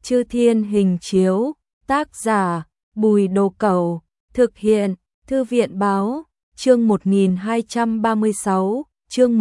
Chư Thiên Hình Chiếu, tác giả Bùi Đồ Cẩu, thực hiện Thư viện Báo, chương 1236, chương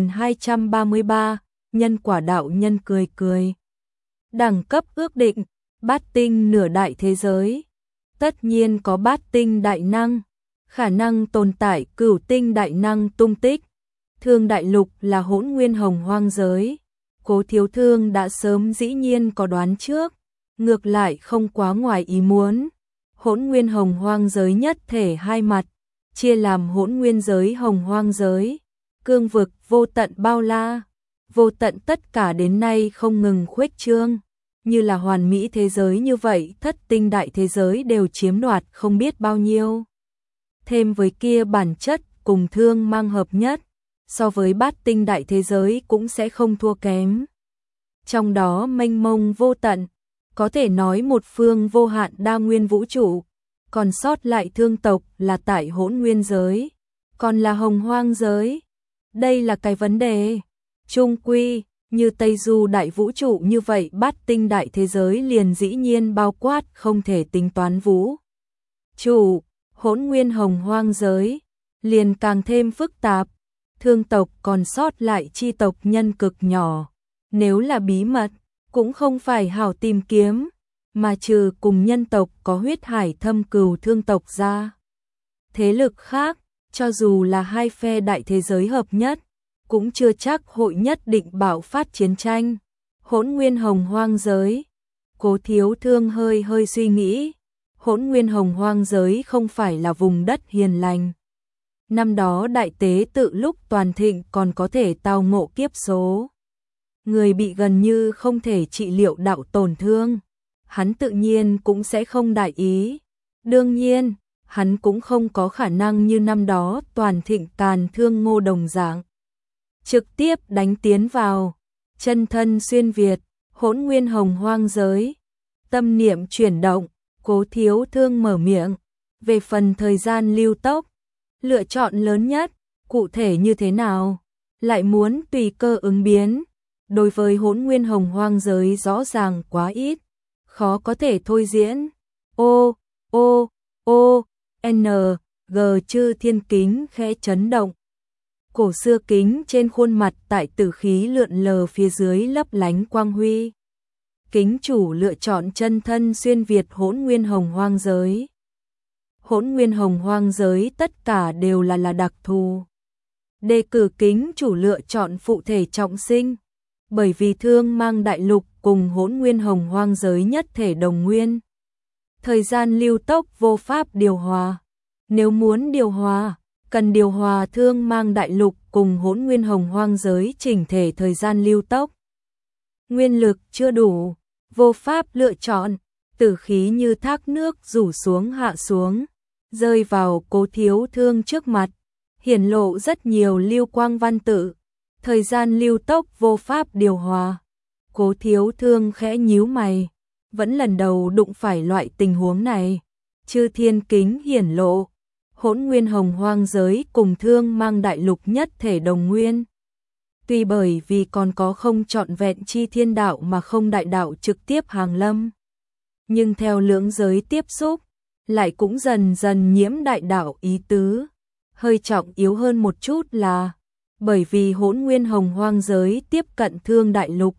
1233, nhân quả đạo nhân cười cười. Đẳng cấp ước định, bát tinh nửa đại thế giới. Tất nhiên có bát tinh đại năng, khả năng tồn tại cửu tinh đại năng tung tích. Thương đại lục là hỗn nguyên hồng hoang giới. Cố Thiếu Thương đã sớm dĩ nhiên có đoán trước, ngược lại không quá ngoài ý muốn. Hỗn nguyên hồng hoang giới nhất thể hai mặt, chia làm hỗn nguyên giới hồng hoang giới, cương vực vô tận bao la, vô tận tất cả đến nay không ngừng khuếch trương. Như là hoàn mỹ thế giới như vậy, thất tinh đại thế giới đều chiếm đoạt không biết bao nhiêu. Thêm với kia bản chất cùng thương mang hợp nhất, so với bát tinh đại thế giới cũng sẽ không thua kém. Trong đó mênh mông vô tận, có thể nói một phương vô hạn đa nguyên vũ trụ, còn sót lại thương tộc là tại hỗn nguyên giới, còn là hồng hoang giới. Đây là cái vấn đề. Chung quy, như Tây Du đại vũ trụ như vậy, bát tinh đại thế giới liền dĩ nhiên bao quát không thể tính toán vũ trụ. Hỗn nguyên hồng hoang giới liền càng thêm phức tạp, thương tộc còn sót lại chi tộc nhân cực nhỏ, nếu là bí mật cũng không phải hảo tìm kiếm, mà trừ cùng nhân tộc có huyết hải thâm cừu thương tộc ra, thế lực khác, cho dù là hai phe đại thế giới hợp nhất, cũng chưa chắc hội nhất định bạo phát chiến tranh. Hỗn nguyên hồng hoang giới, Cố Thiếu Thương hơi suy nghĩ, hỗn nguyên hồng hoang giới không phải là vùng đất hiền lành. Năm đó đại tế tự lúc toàn thịnh còn có thể tao ngộ kiếp số, người bị gần như không thể trị liệu đạo tổn thương, hắn tự nhiên cũng sẽ không đại ý. Đương nhiên, hắn cũng không có khả năng như năm đó toàn thịnh càn thương ngô đồng dạng, trực tiếp đánh tiến vào, chân thân xuyên Việt, hỗn nguyên hồng hoang giới. Tâm niệm chuyển động, Cố Thiếu Thương mở miệng, về phần thời gian lưu tốc, lựa chọn lớn nhất, cụ thể như thế nào, lại muốn tùy cơ ứng biến. Đối với hỗn nguyên hồng hoang giới rõ ràng quá ít, khó có thể thôi diễn. N.G. Chư Thiên kính khẽ chấn động. Cổ xưa kính trên khuôn mặt tại tử khí lượn lờ phía dưới lấp lánh quang huy. Kính chủ lựa chọn chân thân xuyên Việt hỗn nguyên hồng hoang giới. Hỗn nguyên hồng hoang giới tất cả đều là đặc thù. Đề cử kính chủ lựa chọn phụ thể trọng sinh, bởi vì thương mang đại lục cùng hỗn nguyên hồng hoang giới nhất thể đồng nguyên. Thời gian lưu tốc vô pháp điều hòa. Nếu muốn điều hòa, cần điều hòa thương mang đại lục cùng hỗn nguyên hồng hoang giới chỉnh thể thời gian lưu tốc. Nguyên lực chưa đủ, vô pháp lựa chọn, tử khí như thác nước rủ xuống hạ xuống, rơi vào Cố Thiếu Thương trước mặt, hiển lộ rất nhiều lưu quang văn tự. Thời gian lưu tốc vô pháp điều hòa. Cố Thiếu Thương khẽ nhíu mày, vẫn lần đầu đụng phải loại tình huống này. Chư Thiên kính hiển lộ, hỗn nguyên hồng hoang giới cùng thương mang đại lục nhất thể đồng nguyên. Tuy bởi vì còn có không trọn vẹn chi thiên đạo mà không đại đạo trực tiếp hàng lâm, nhưng theo lưỡng giới tiếp xúc, lại cũng dần dần nhiễm đại đạo ý tứ. Hơi trọng yếu hơn một chút là, bởi vì hỗn nguyên hồng hoang giới tiếp cận thương đại lục,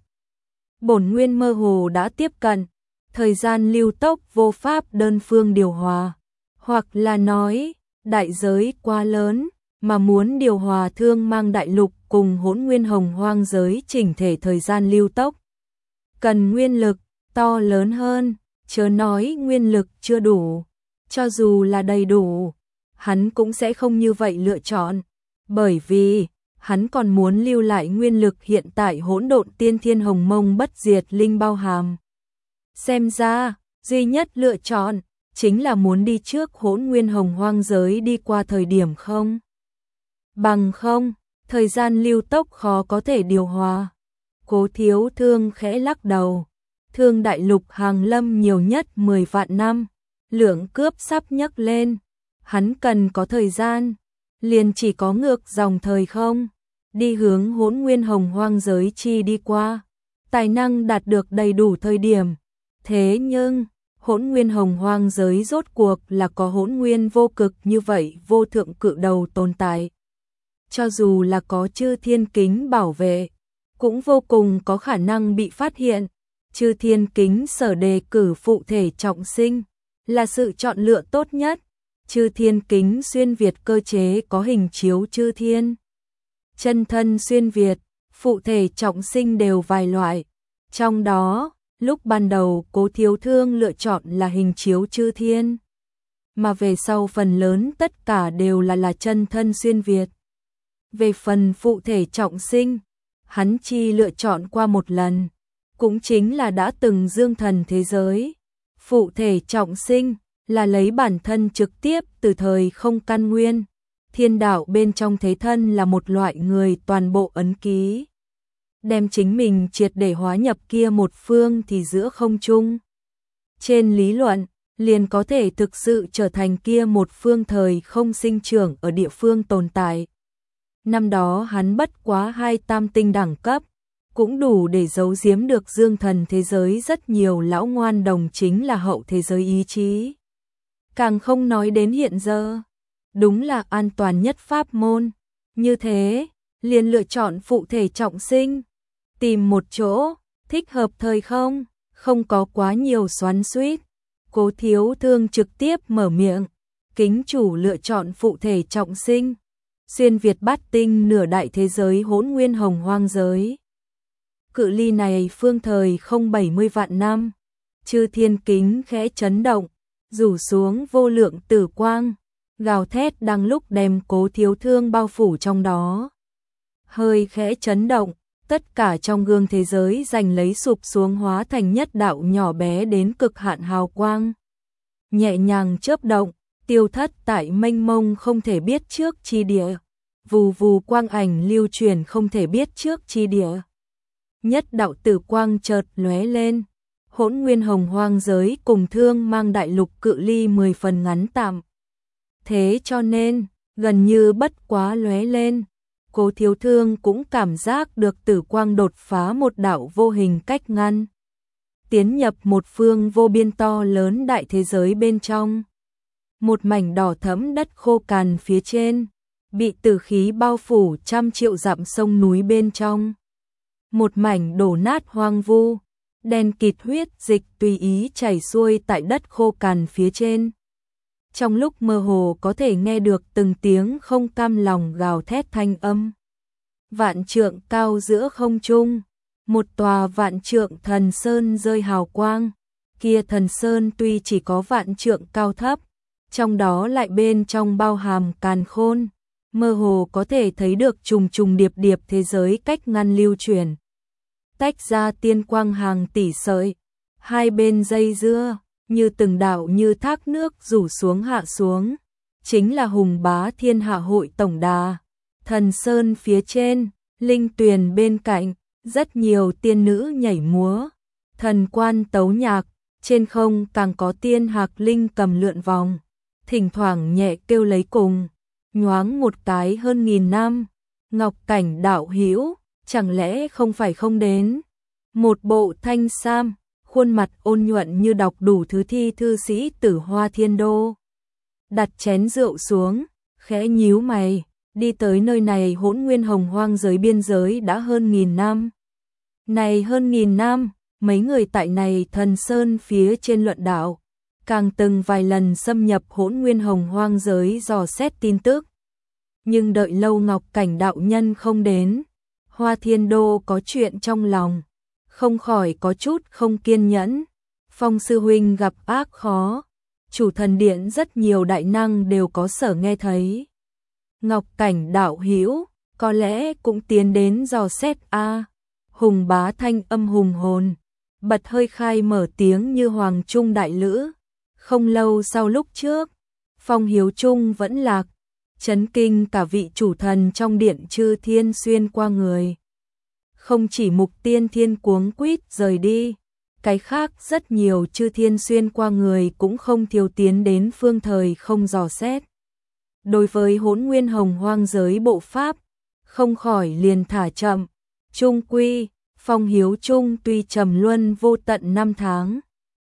bổn nguyên mơ hồ đã tiếp cận, thời gian lưu tốc vô pháp đơn phương điều hòa, hoặc là nói, đại giới quá lớn, mà muốn điều hòa thương mang đại lục cùng hỗn nguyên hồng hoang giới chỉnh thể thời gian lưu tốc, cần nguyên lực to lớn hơn, chớ nói nguyên lực chưa đủ, cho dù là đầy đủ, hắn cũng sẽ không như vậy lựa chọn, bởi vì hắn còn muốn lưu lại nguyên lực hiện tại hỗn độn tiên thiên hồng mông bất diệt linh bao hàm. Xem ra, duy nhất lựa chọn chính là muốn đi trước hỗn nguyên hồng hoang giới đi qua thời điểm không. Bằng không, thời gian lưu tốc khó có thể điều hòa. Cố Thiếu Thương khẽ lắc đầu. Thương đại lục hàng lâm nhiều nhất 10 vạn năm, lượng cướp sắp nhấc lên. Hắn cần có thời gian, liền chỉ có ngược dòng thời không, đi hướng hỗn nguyên hồng hoang giới chi đi qua. Tài năng đạt được đầy đủ thời điểm, Thế nhưng, Hỗn Nguyên Hồng Hoang giới rốt cuộc là có Hỗn Nguyên vô cực như vậy vô thượng cự đầu tồn tại. Cho dù là có Chư Thiên Kính bảo vệ, cũng vô cùng có khả năng bị phát hiện. Chư Thiên Kính sở đề cử phụ thể trọng sinh, là sự chọn lựa tốt nhất. Chư Thiên Kính xuyên Việt cơ chế có hình chiếu chư thiên. Chân thân xuyên Việt, phụ thể trọng sinh đều vài loại. Trong đó, lúc ban đầu Cố Thiếu Thương lựa chọn là hình chiếu chư thiên. Mà về sau phần lớn tất cả đều là chân thân xuyên Việt. Về phần phụ thể trọng sinh, hắn chi lựa chọn qua một lần, cũng chính là đã từng dương thần thế giới. Phụ thể trọng sinh là lấy bản thân trực tiếp từ thời không căn nguyên, thiên đạo bên trong thế thân là một loại người toàn bộ ấn ký. Đem chính mình triệt để hóa nhập kia một phương thì giữa không trung. Trên lý luận, liền có thể thực sự trở thành kia một phương thời không sinh trưởng ở địa phương tồn tại. Năm đó hắn bất quá 2 tam tinh đẳng cấp, cũng đủ để giấu giếm được dương thần thế giới rất nhiều lão ngoan đồng chính là hậu thế giới ý chí. Càng không nói đến hiện giờ, đúng là an toàn nhất pháp môn. Như thế, liền lựa chọn phụ thể trọng sinh, tìm một chỗ, thích hợp thời không có quá nhiều xoắn xuýt. Cố Thiếu Thương trực tiếp mở miệng, kính chủ lựa chọn phụ thể trọng sinh, xuyên Việt bát tinh nửa đại thế giới Hỗn Nguyên Hồng Hoang giới. Cự ly này phương thời không 70 vạn năm, Chư Thiên Kính khẽ chấn động, rủ xuống vô lượng tử quang, gào thét đang lúc đem Cố Thiếu Thương bao phủ trong đó. Hơi khẽ chấn động, tất cả trong gương thế giới giành lấy sụp xuống hóa thành nhất đạo nhỏ bé đến cực hạn hào quang. Nhẹ nhàng chớp động, tiêu thất tại mênh mông không thể biết trước chi địa. Vù vù quang ảnh lưu truyền không thể biết trước chi địa. Nhất đạo tử quang chợt lóe lên. Hỗn Nguyên Hồng Hoang giới cùng Thương Mang đại lục cự ly 10 phần ngắn tạm. Thế cho nên, gần như bất quá lóe lên, Cố Thiếu Thương cũng cảm giác được tử quang đột phá một đạo vô hình cách ngăn, tiến nhập một phương vô biên to lớn đại thế giới bên trong. Một mảnh đỏ thẫm đất khô cằn phía trên, bị tử khí bao phủ trăm triệu dặm sông núi bên trong. Một mảnh đổ nát hoang vu, đen kịt huyết dịch tùy ý chảy xuôi tại đất khô cằn phía trên. Trong lúc mơ hồ có thể nghe được từng tiếng không cam lòng gào thét thanh âm. Vạn trượng cao giữa không trung, một tòa vạn trượng thần sơn rơi hào quang. Kia thần sơn tuy chỉ có vạn trượng cao thấp, trong đó lại bên trong bao hàm càn khôn, mơ hồ có thể thấy được trùng trùng điệp điệp thế giới cách ngăn lưu truyền. Tách ra tiên quang hàng tỷ sợi, hai bên dây dưa, như từng đạo như thác nước rủ xuống hạ xuống, chính là hùng bá thiên hạ hội tổng đà. Thần sơn phía trên, linh tuyền bên cạnh, rất nhiều tiên nữ nhảy múa, thần quan tấu nhạc, trên không càng có tiên hạc linh cầm lượn vòng, thỉnh thoảng nhẹ kêu lấy cùng, nhoáng một cái hơn 1000 năm. Ngọc Cảnh đạo hữu, chẳng lẽ không phải không đến? Một bộ thanh sam, khuôn mặt ôn nhuận như đọc đủ thứ thi thư sĩ Tử Hoa Thiên Đô. Đặt chén rượu xuống, khẽ nhíu mày, đi tới nơi này Hỗn Nguyên Hồng Hoang giới biên giới đã hơn 1000 năm. Này hơn 1000 năm, mấy người tại này thần sơn phía trên luận đạo, càng từng vài lần xâm nhập Hỗn Nguyên Hồng Hoang giới dò xét tin tức. Nhưng đợi lâu Ngọc Cảnh đạo nhân không đến, Hoa Thiên Đô có chuyện trong lòng, không khỏi có chút không kiên nhẫn. Phong sư huynh gặp ác khó, chủ thần điện rất nhiều đại năng đều có sở nghe thấy. Ngọc Cảnh đạo hữu có lẽ cũng tiến đến dò xét a. Hùng bá thanh âm hùng hồn, bật hơi khai mở tiếng như hoàng trung đại lữ. Không lâu sau lúc trước, Phong Hiếu Trung vẫn lạc, chấn kinh cả vị chủ thần trong điện Chư Thiên xuyên qua người. Không chỉ Mục Tiên Thiên cuống quýt rời đi, cái khác rất nhiều Chư Thiên xuyên qua người cũng không thiếu tiến đến phương thời không dò xét. Đối với Hỗn Nguyên Hồng Hoang giới bộ pháp, không khỏi liền thả chậm. Trung quy, Phong Hiếu Trung tuy trầm luân vô tận 5 tháng,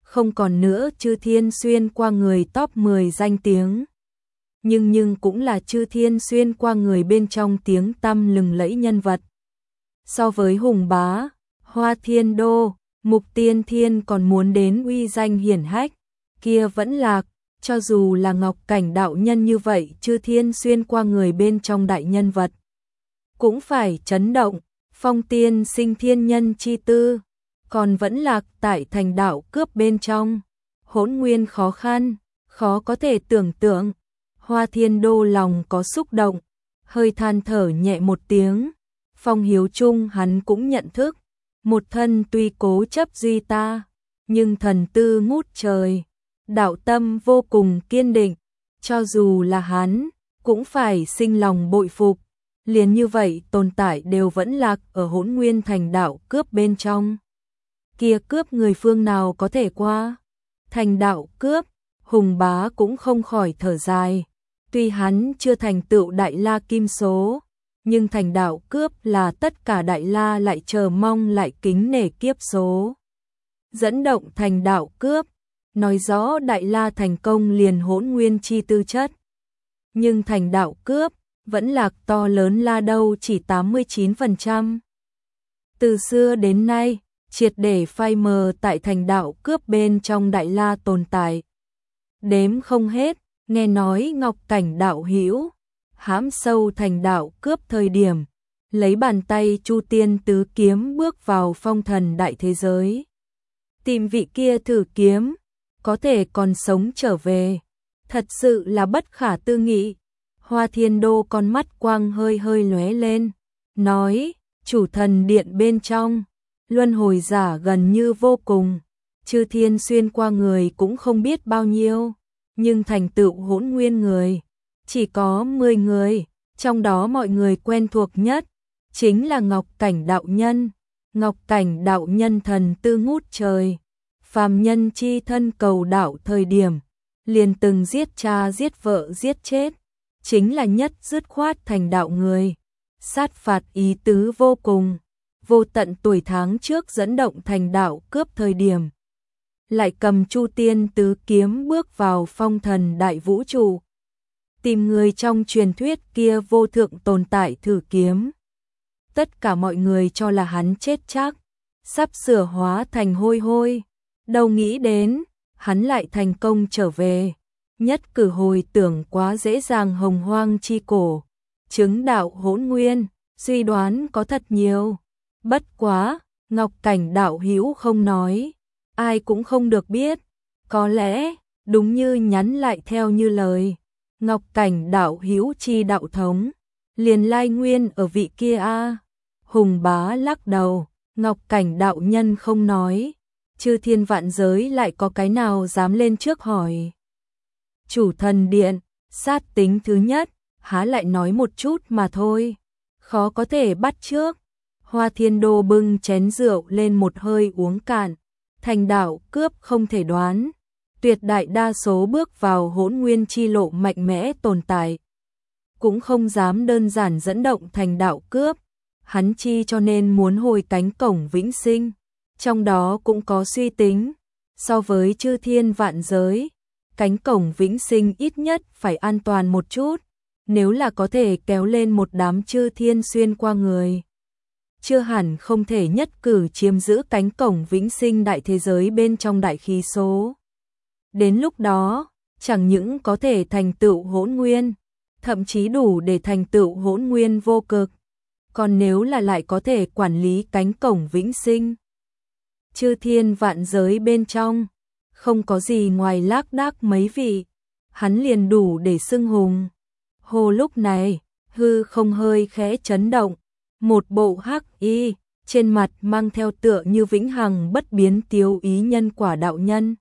không còn nữa Chư Thiên xuyên qua người top 10 danh tiếng. Nhưng cũng là Chư Thiên xuyên qua người bên trong tiếng tăm lừng lẫy nhân vật. So với Hùng Bá, Hoa Thiên Đô, Mục Tiên Thiên còn muốn đến uy danh hiển hách, kia vẫn lạc, cho dù là Ngọc Cảnh đạo nhân như vậy Chư Thiên xuyên qua người bên trong đại nhân vật. Cũng phải chấn động, Phong Tiên sinh thiên nhân chi tư, còn vẫn lạc tại thành đạo cướp bên trong. Hỗn nguyên khó khăn, khó có thể tưởng tượng. Hoa Thiên Đô lòng có xúc động, hơi than thở nhẹ một tiếng. Phong Hiếu Trung hắn cũng nhận thức, một thân tuy cố chấp duy ta, nhưng thần tư ngút trời, đạo tâm vô cùng kiên định, cho dù là hắn, cũng phải sinh lòng bội phục. Liền như vậy tồn tại đều vẫn lạc ở Hỗn Nguyên thành đạo cướp bên trong. Kia cướp người phương nào có thể qua? Thành đạo cướp, Hùng Bá cũng không khỏi thở dài. Tuy hắn chưa thành tựu đại la kim số, nhưng thành đạo cướp là tất cả đại la lại chờ mong lại kính nể kiếp số. Dẫn động thành đạo cướp, nói rõ đại la thành công liền hỗn nguyên chi tư chất. Nhưng thành đạo cướp, vẫn lạc to lớn la đâu chỉ 89%. Từ xưa đến nay, triệt để phai mờ tại thành đạo cướp bên trong đại la tồn tại. Đếm không hết, nghe nói Ngọc Cảnh đạo hữu hãm sâu thành đạo cướp thời điểm, lấy bàn tay Chu Tiên tứ kiếm bước vào phong thần đại thế giới. Tìm vị kia thử kiếm, có thể còn sống trở về. Thật sự là bất khả tư nghị. Hoa Thiên Đô con mắt quang hơi hơi lóe lên, nói, chủ thần điện bên trong, luân hồi giả gần như vô cùng, Chư Thiên xuyên qua người cũng không biết bao nhiêu, nhưng thành tựu hỗn nguyên người, chỉ có 10 người, trong đó mọi người quen thuộc nhất, chính là Ngọc Cảnh đạo nhân. Ngọc Cảnh đạo nhân thần tư ngút trời, phàm nhân chi thân cầu đạo thời điểm, liền từng giết cha giết vợ giết chết, chính là nhất dứt khoát thành đạo người, sát phạt ý tứ vô cùng, vô tận tuổi tháng trước dẫn động thành đạo cướp thời điểm. Lại cầm Chu Tiên tứ kiếm bước vào phong thần đại vũ trụ, tìm người trong truyền thuyết kia vô thượng tồn tại thử kiếm. Tất cả mọi người cho là hắn chết chắc, sắp sửa hóa thành hôi hôi, đâu nghĩ đến, hắn lại thành công trở về. Nhất cử hồi tưởng quá dễ dàng hồng hoang chi cổ, chứng đạo hỗn nguyên, suy đoán có thật nhiều. Bất quá, Ngọc Cảnh đạo hữu không nói, ai cũng không được biết. Có lẽ, đúng như nhắn lại theo như lời, Ngọc Cảnh đạo hữu chi đạo thống, liền lai nguyên ở vị kia a. Hùng Bá lắc đầu, Ngọc Cảnh đạo nhân không nói, Chư Thiên vạn giới lại có cái nào dám lên trước hỏi. Chủ thần điện, sát tính thứ nhất, há lại nói một chút mà thôi, khó có thể bắt trước. Hoa Thiên Đô bưng chén rượu lên một hơi uống cạn, thành đạo cướp không thể đoán, tuyệt đại đa số bước vào hỗn nguyên chi lộ mạnh mẽ tồn tại, cũng không dám đơn giản dẫn động thành đạo cướp, hắn chi cho nên muốn hồi cánh cổng vĩnh sinh, trong đó cũng có suy tính, so với Chư Thiên vạn giới, cánh cổng vĩnh sinh ít nhất phải an toàn một chút, nếu là có thể kéo lên một đám Chư Thiên xuyên qua người. Chưa hẳn không thể nhất cử chiếm giữ cánh cổng vĩnh sinh đại thế giới bên trong đại khí số. Đến lúc đó, chẳng những có thể thành tựu hỗn nguyên, thậm chí đủ để thành tựu hỗn nguyên vô cực, còn nếu là lại có thể quản lý cánh cổng vĩnh sinh. Chư Thiên vạn giới bên trong, không có gì ngoài lác đác mấy vị, hắn liền đủ để xưng hùng. Hồ lúc này, hư không hơi khẽ chấn động, một bộ hắc y, trên mặt mang theo tựa như vĩnh hằng bất biến tiêu ý nhân quả đạo nhân.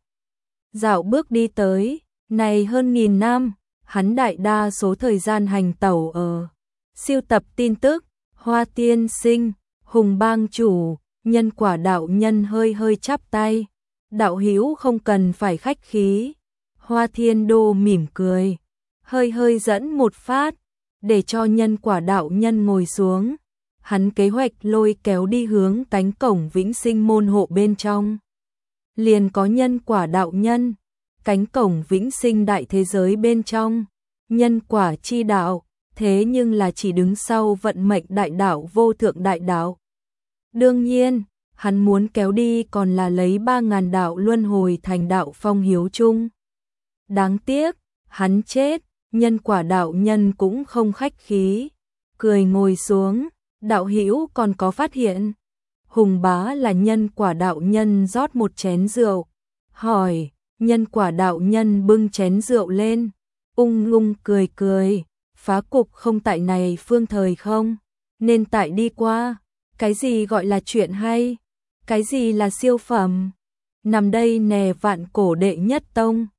Dạo bước đi tới, này hơn 1000 năm, hắn đại đa số thời gian hành tẩu ở, siêu tập tin tức, Hoa tiên sinh, Hùng bang chủ, nhân quả đạo nhân hơi hơi chắp tay. Đạo hữu không cần phải khách khí. Hoa Thiên Đô mỉm cười, hơi hơi dẫn một phát, để cho nhân quả đạo nhân ngồi xuống. Hắn kế hoạch lôi kéo đi hướng cánh cổng vĩnh sinh môn hộ bên trong. liền có nhân quả đạo nhân, cánh cổng vĩnh sinh đại thế giới bên trong, nhân quả chi đạo, thế nhưng là chỉ đứng sau vận mệnh đại đạo vô thượng đại đạo. Đương nhiên, hắn muốn kéo đi còn là lấy 3.000 đạo luân hồi thành đạo phong hiếu chung. Đáng tiếc, hắn chết, nhân quả đạo nhân cũng không khách khí, cười ngồi xuống, đạo hữu còn có phát hiện. Hùng Bá là nhân quả đạo nhân rót một chén rượu, hỏi, nhân quả đạo nhân bưng chén rượu lên, ung dung cười cười, phá cục không tại này phương thời không, nên tại đi qua, cái gì gọi là chuyện hay, cái gì là siêu phẩm, nằm đây nè vạn cổ đệ nhất tông.